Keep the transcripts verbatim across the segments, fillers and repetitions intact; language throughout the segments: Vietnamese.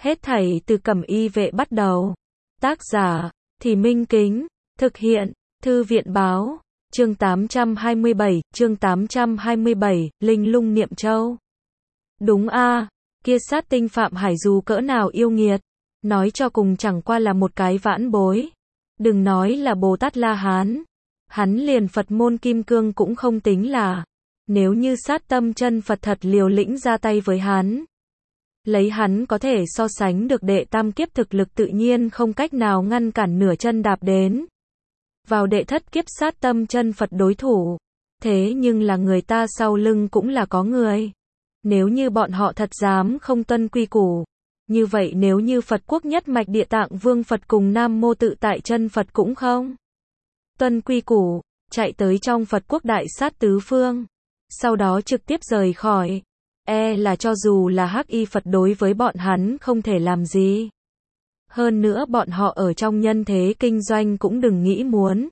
Hết thảy từ Cẩm Y Vệ bắt đầu. Tác giả, Thì Minh Kính. Thực hiện, Thư viện Báo. Chương tám trăm hai mươi bảy, chương tám trăm hai mươi bảy, Linh Lung Niệm Châu. Đúng a, kia sát tinh Phạm Hải dù cỡ nào yêu nghiệt, nói cho cùng chẳng qua là một cái vãn bối. Đừng nói là Bồ Tát La Hán, hắn liền Phật môn kim cương cũng không tính là. Nếu như sát tâm chân Phật thật liều lĩnh ra tay với hắn, lấy hắn có thể so sánh được đệ tam kiếp thực lực tự nhiên không cách nào ngăn cản nửa chân đạp đến vào đệ thất kiếp sát tâm chân Phật đối thủ. Thế nhưng là người ta sau lưng cũng là có người. Nếu như bọn họ thật dám không tuân quy củ, như vậy nếu như Phật quốc nhất mạch Địa Tạng Vương Phật cùng Nam Mô Tự Tại chân Phật cũng không tuân quy củ, chạy tới trong Phật quốc đại sát tứ phương, sau đó trực tiếp rời khỏi, e là cho dù là Hắc Y Phật đối với bọn hắn không thể làm gì. Hơn nữa bọn họ ở trong nhân thế kinh doanh cũng đừng nghĩ muốn.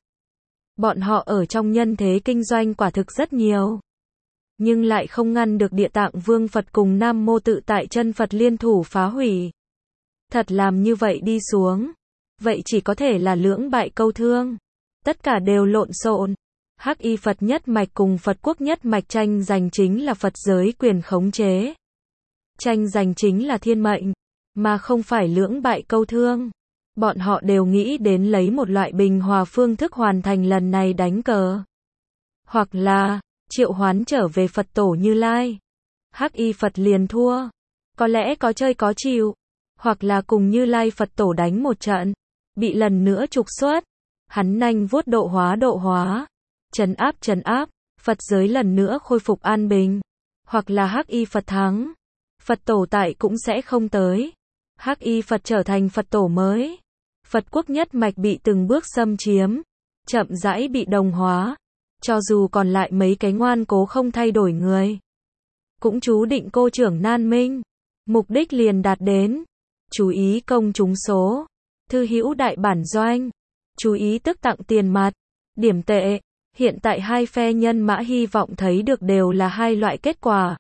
Bọn họ ở trong nhân thế kinh doanh quả thực rất nhiều, nhưng lại không ngăn được Địa Tạng Vương Phật cùng Nam Mô Tự Tại chân Phật liên thủ phá hủy. Thật làm như vậy đi xuống, vậy chỉ có thể là lưỡng bại câu thương. Tất cả đều lộn xộn. Hắc Y Phật nhất mạch cùng Phật quốc nhất mạch tranh giành chính là Phật giới quyền khống chế. Tranh giành chính là thiên mệnh, mà không phải lưỡng bại câu thương. Bọn họ đều nghĩ đến lấy một loại bình hòa phương thức hoàn thành lần này đánh cờ. Hoặc là, triệu hoán trở về Phật tổ Như Lai. Hắc Y Phật liền thua. Có lẽ có chơi có chịu. Hoặc là cùng Như Lai Phật tổ đánh một trận. Bị lần nữa trục xuất. Hắn nhanh vuốt độ hóa độ hóa. Trấn áp trấn áp. Phật giới lần nữa khôi phục an bình. Hoặc là Hắc Y Phật thắng. Phật tổ tại cũng sẽ không tới. Hắc Y Phật trở thành Phật tổ mới. Phật quốc nhất mạch bị từng bước xâm chiếm. Chậm rãi bị đồng hóa. Cho dù còn lại mấy cái ngoan cố không thay đổi người, cũng chú định cô trưởng nan minh. Mục đích liền đạt đến. Chú ý công chúng số. Thư hữu đại bản doanh. Chú ý tức tặng tiền mặt. Điểm tệ. Hiện tại hai phe nhân mã hy vọng thấy được đều là hai loại kết quả.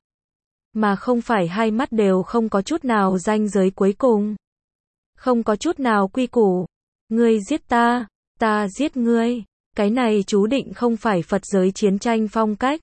Mà không phải hai mắt đều không có chút nào ranh giới cuối cùng. Không có chút nào quy củ. Ngươi giết ta, ta giết ngươi. Cái này chú định không phải Phật giới chiến tranh phong cách.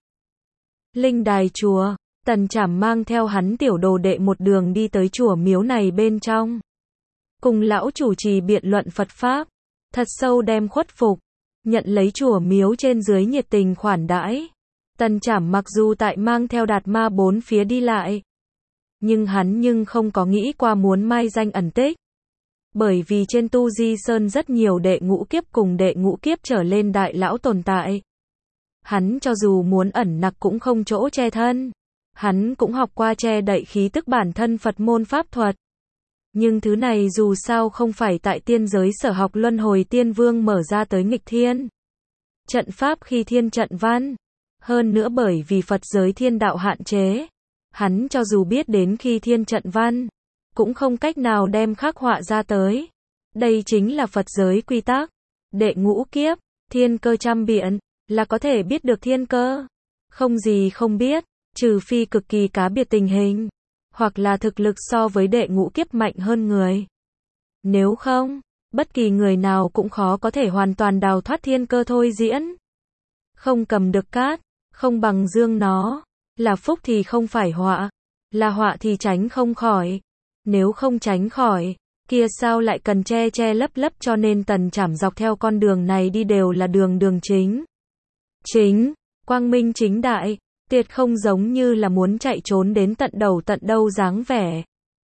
Linh đài chùa, Tần Trảm mang theo hắn tiểu đồ đệ một đường đi tới chùa miếu này bên trong. Cùng lão chủ trì biện luận Phật Pháp, thật sâu đem khuất phục, nhận lấy chùa miếu trên dưới nhiệt tình khoản đãi. Tần Trảm mặc dù tại mang theo Đạt Ma bốn phía đi lại, nhưng hắn nhưng không có nghĩ qua muốn mai danh ẩn tích. Bởi vì trên Tu Di Sơn rất nhiều đệ ngũ kiếp cùng đệ ngũ kiếp trở lên đại lão tồn tại. Hắn cho dù muốn ẩn nặc cũng không chỗ che thân. Hắn cũng học qua che đậy khí tức bản thân Phật môn pháp thuật. Nhưng thứ này dù sao không phải tại tiên giới sở học luân hồi tiên vương mở ra tới nghịch thiên trận pháp khi thiên trận văn. Hơn nữa bởi vì Phật giới thiên đạo hạn chế, hắn cho dù biết đến khi thiên trận văn, cũng không cách nào đem khắc họa ra tới. Đây chính là Phật giới quy tắc. Đệ ngũ kiếp, thiên cơ trăm biện, là có thể biết được thiên cơ. Không gì không biết, trừ phi cực kỳ cá biệt tình hình, hoặc là thực lực so với đệ ngũ kiếp mạnh hơn người. Nếu không, bất kỳ người nào cũng khó có thể hoàn toàn đào thoát thiên cơ thôi diễn. Không cầm được cát, không bằng dương nó. Là phúc thì không phải họa, là họa thì tránh không khỏi. Nếu không tránh khỏi, kia sao lại cần che che lấp lấp, cho nên Tần Trảm dọc theo con đường này đi đều là đường đường chính. Chính, quang minh chính đại, tuyệt không giống như là muốn chạy trốn đến tận đầu tận đâu dáng vẻ.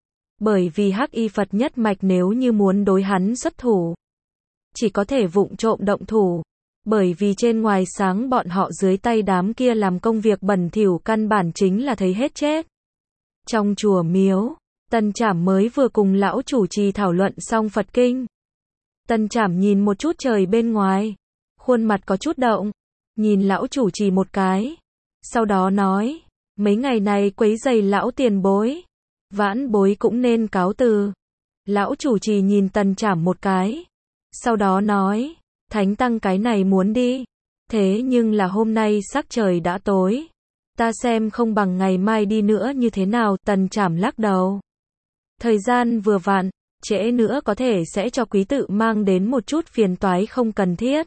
Bởi vì Hắc Y Phật nhất mạch nếu như muốn đối hắn xuất thủ, chỉ có thể vụng trộm động thủ. Bởi vì trên ngoài sáng bọn họ dưới tay đám kia làm công việc bẩn thỉu căn bản chính là thấy hết chết. Trong chùa miếu, Tần Trảm mới vừa cùng lão chủ trì thảo luận xong Phật kinh. Tần Trảm nhìn một chút trời bên ngoài, khuôn mặt có chút động, nhìn lão chủ trì một cái, sau đó nói, mấy ngày này quấy rầy lão tiền bối, vãn bối cũng nên cáo từ. Lão chủ trì nhìn Tần Trảm một cái, sau đó nói, Thánh tăng cái này muốn đi, thế nhưng là hôm nay sắc trời đã tối, ta xem không bằng ngày mai đi nữa như thế nào. Tần Trảm lắc đầu. Thời gian vừa vặn, trễ nữa có thể sẽ cho quý tự mang đến một chút phiền toái không cần thiết.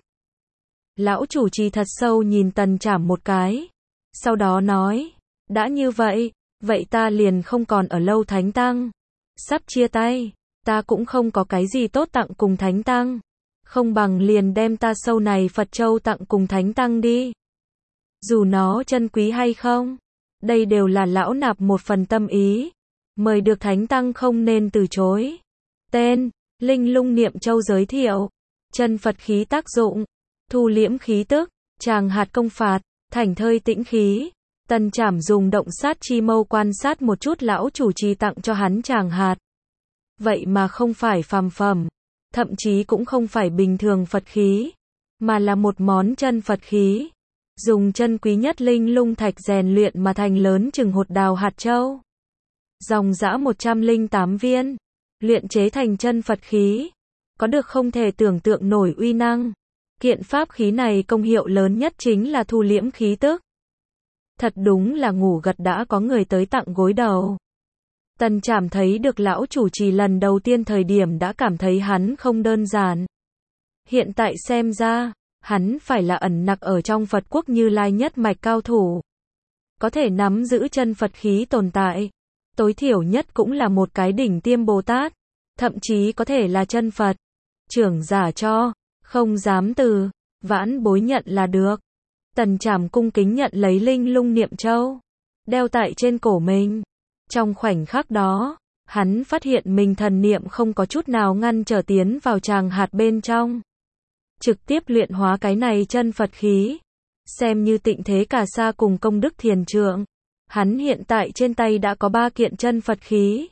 Lão chủ trì thật sâu nhìn Tần Trảm một cái. Sau đó nói, đã như vậy, vậy ta liền không còn ở lâu Thánh Tăng. Sắp chia tay, ta cũng không có cái gì tốt tặng cùng Thánh Tăng. Không bằng liền đem ta sâu này Phật Châu tặng cùng Thánh Tăng đi. Dù nó chân quý hay không, đây đều là lão nạp một phần tâm ý. Mời được Thánh Tăng không nên từ chối. Tên, Linh Lung Niệm Châu giới thiệu. Chân Phật khí tác dụng, thu liễm khí tức, tràng hạt công phạt, thảnh thơi tĩnh khí. Tần Trảm dùng động sát chi mâu quan sát một chút lão chủ trì tặng cho hắn tràng hạt. Vậy mà không phải phàm phẩm, thậm chí cũng không phải bình thường Phật khí, mà là một món chân Phật khí. Dùng chân quý nhất linh lung thạch rèn luyện mà thành lớn chừng hột đào hạt châu. Dòng dã một trăm lẻ tám viên, luyện chế thành chân Phật khí, có được không thể tưởng tượng nổi uy năng. Kiện pháp khí này công hiệu lớn nhất chính là thu liễm khí tức. Thật đúng là ngủ gật đã có người tới tặng gối đầu. Tần Trảm thấy được lão chủ trì lần đầu tiên thời điểm đã cảm thấy hắn không đơn giản. Hiện tại xem ra, hắn phải là ẩn nặc ở trong Phật quốc Như Lai nhất mạch cao thủ. Có thể nắm giữ chân Phật khí tồn tại. Tối thiểu nhất cũng là một cái đỉnh tiêm Bồ Tát. Thậm chí có thể là chân Phật. Trưởng giả cho, không dám từ, vãn bối nhận là được. Tần Trảm cung kính nhận lấy Linh Lung Niệm Châu, đeo tại trên cổ mình. Trong khoảnh khắc đó, hắn phát hiện mình thần niệm không có chút nào ngăn trở tiến vào tràng hạt bên trong. Trực tiếp luyện hóa cái này chân Phật khí. Xem như tịnh thế cả sa cùng công đức thiền trượng. Hắn hiện tại trên tay đã có ba kiện chân Phật khí.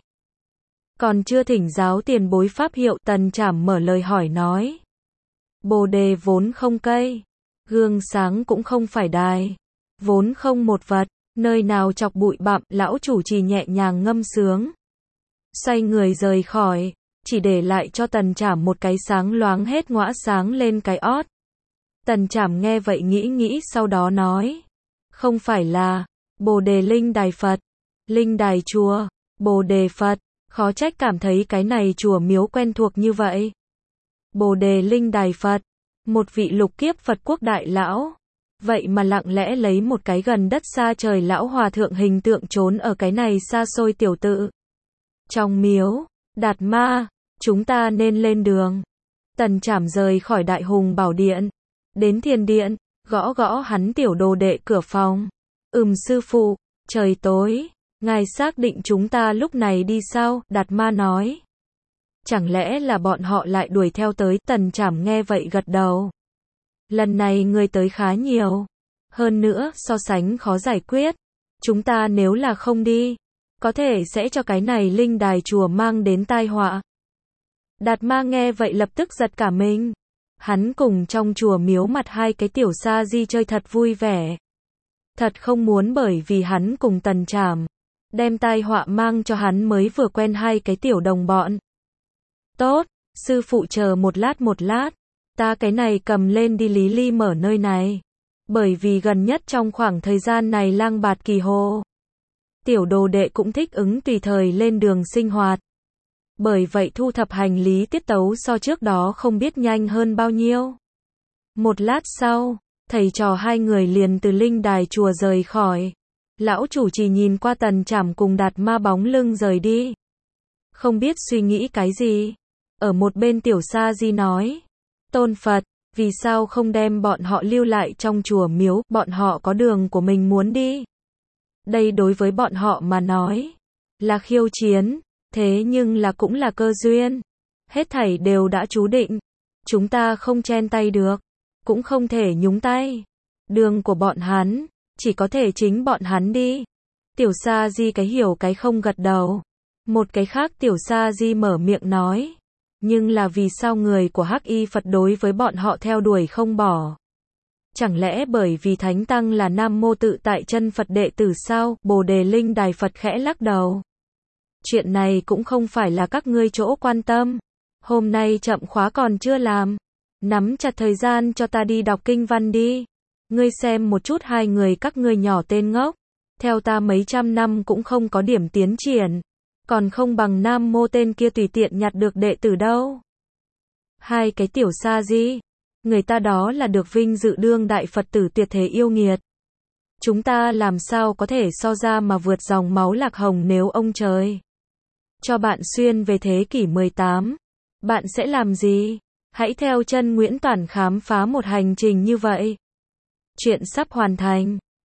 Còn chưa thỉnh giáo tiền bối pháp hiệu. Tần Trảm mở lời hỏi nói. Bồ đề vốn không cây, gương sáng cũng không phải đài, vốn không một vật, nơi nào chọc bụi bặm. Lão chủ trì nhẹ nhàng ngâm sướng, xoay người rời khỏi, chỉ để lại cho Tần Trảm một cái sáng loáng hết ngõa sáng lên cái ót. Tần Trảm nghe vậy nghĩ nghĩ sau đó nói, không phải là Bồ đề linh đài Phật, linh đài chùa, Bồ đề Phật, khó trách cảm thấy cái này chùa miếu quen thuộc như vậy. Bồ đề linh đài Phật, một vị lục kiếp Phật quốc đại lão, vậy mà lặng lẽ lấy một cái gần đất xa trời lão hòa thượng hình tượng trốn ở cái này xa xôi tiểu tự. Trong miếu, Đạt Ma, chúng ta nên lên đường. Tần Trảm rời khỏi Đại Hùng Bảo Điện, đến thiền điện, gõ gõ hắn tiểu đồ đệ cửa phòng. Ừm sư phụ, trời tối, ngài xác định chúng ta lúc này đi sao? Đạt Ma nói. Chẳng lẽ là bọn họ lại đuổi theo tới? Tần Trảm nghe vậy gật đầu. Lần này người tới khá nhiều. Hơn nữa, so sánh khó giải quyết. Chúng ta nếu là không đi, có thể sẽ cho cái này linh đài chùa mang đến tai họa. Đạt Ma nghe vậy lập tức giật cả mình. Hắn cùng trong chùa miếu mặt hai cái tiểu sa di chơi thật vui vẻ. Thật không muốn bởi vì hắn cùng Tần Trảm đem tai họa mang cho hắn mới vừa quen hai cái tiểu đồng bọn. Tốt, sư phụ chờ một lát một lát, ta cái này cầm lên đi Lý Ly mở nơi này. Bởi vì gần nhất trong khoảng thời gian này lang bạt kỳ hồ, tiểu đồ đệ cũng thích ứng tùy thời lên đường sinh hoạt. Bởi vậy thu thập hành lý tiết tấu so trước đó không biết nhanh hơn bao nhiêu. Một lát sau, thầy trò hai người liền từ linh đài chùa rời khỏi. Lão chủ trì nhìn qua Tần Trảm cùng Đạt Ma bóng lưng rời đi. Không biết suy nghĩ cái gì. Ở một bên tiểu sa di nói. Tôn Phật, vì sao không đem bọn họ lưu lại trong chùa miếu, bọn họ có đường của mình muốn đi. Đây đối với bọn họ mà nói, là khiêu chiến, thế nhưng là cũng là cơ duyên. Hết thảy đều đã chú định. Chúng ta không chen tay được, cũng không thể nhúng tay. Đường của bọn hắn, chỉ có thể chính bọn hắn đi. Tiểu sa di cái hiểu cái không gật đầu. Một cái khác tiểu sa di mở miệng nói. Nhưng là vì sao người của Hắc Y Phật đối với bọn họ theo đuổi không bỏ? Chẳng lẽ bởi vì Thánh Tăng là Nam Mô Tự Tại chân Phật đệ tử sao? Bồ đề linh đài Phật khẽ lắc đầu. Chuyện này cũng không phải là các ngươi chỗ quan tâm. Hôm nay chậm khóa còn chưa làm. Nắm chặt thời gian cho ta đi đọc kinh văn đi. Ngươi xem một chút hai người các ngươi nhỏ tên ngốc. Theo ta mấy trăm năm cũng không có điểm tiến triển. Còn không bằng Nam Mô tên kia tùy tiện nhặt được đệ tử đâu. Hai cái tiểu sa di, người ta đó là được vinh dự đương đại Phật tử tuyệt thế yêu nghiệt. Chúng ta làm sao có thể so ra mà vượt dòng máu Lạc Hồng nếu ông trời cho bạn xuyên về thế kỷ mười tám. Bạn sẽ làm gì? Hãy theo chân Nguyễn Toản khám phá một hành trình như vậy. Chuyện sắp hoàn thành.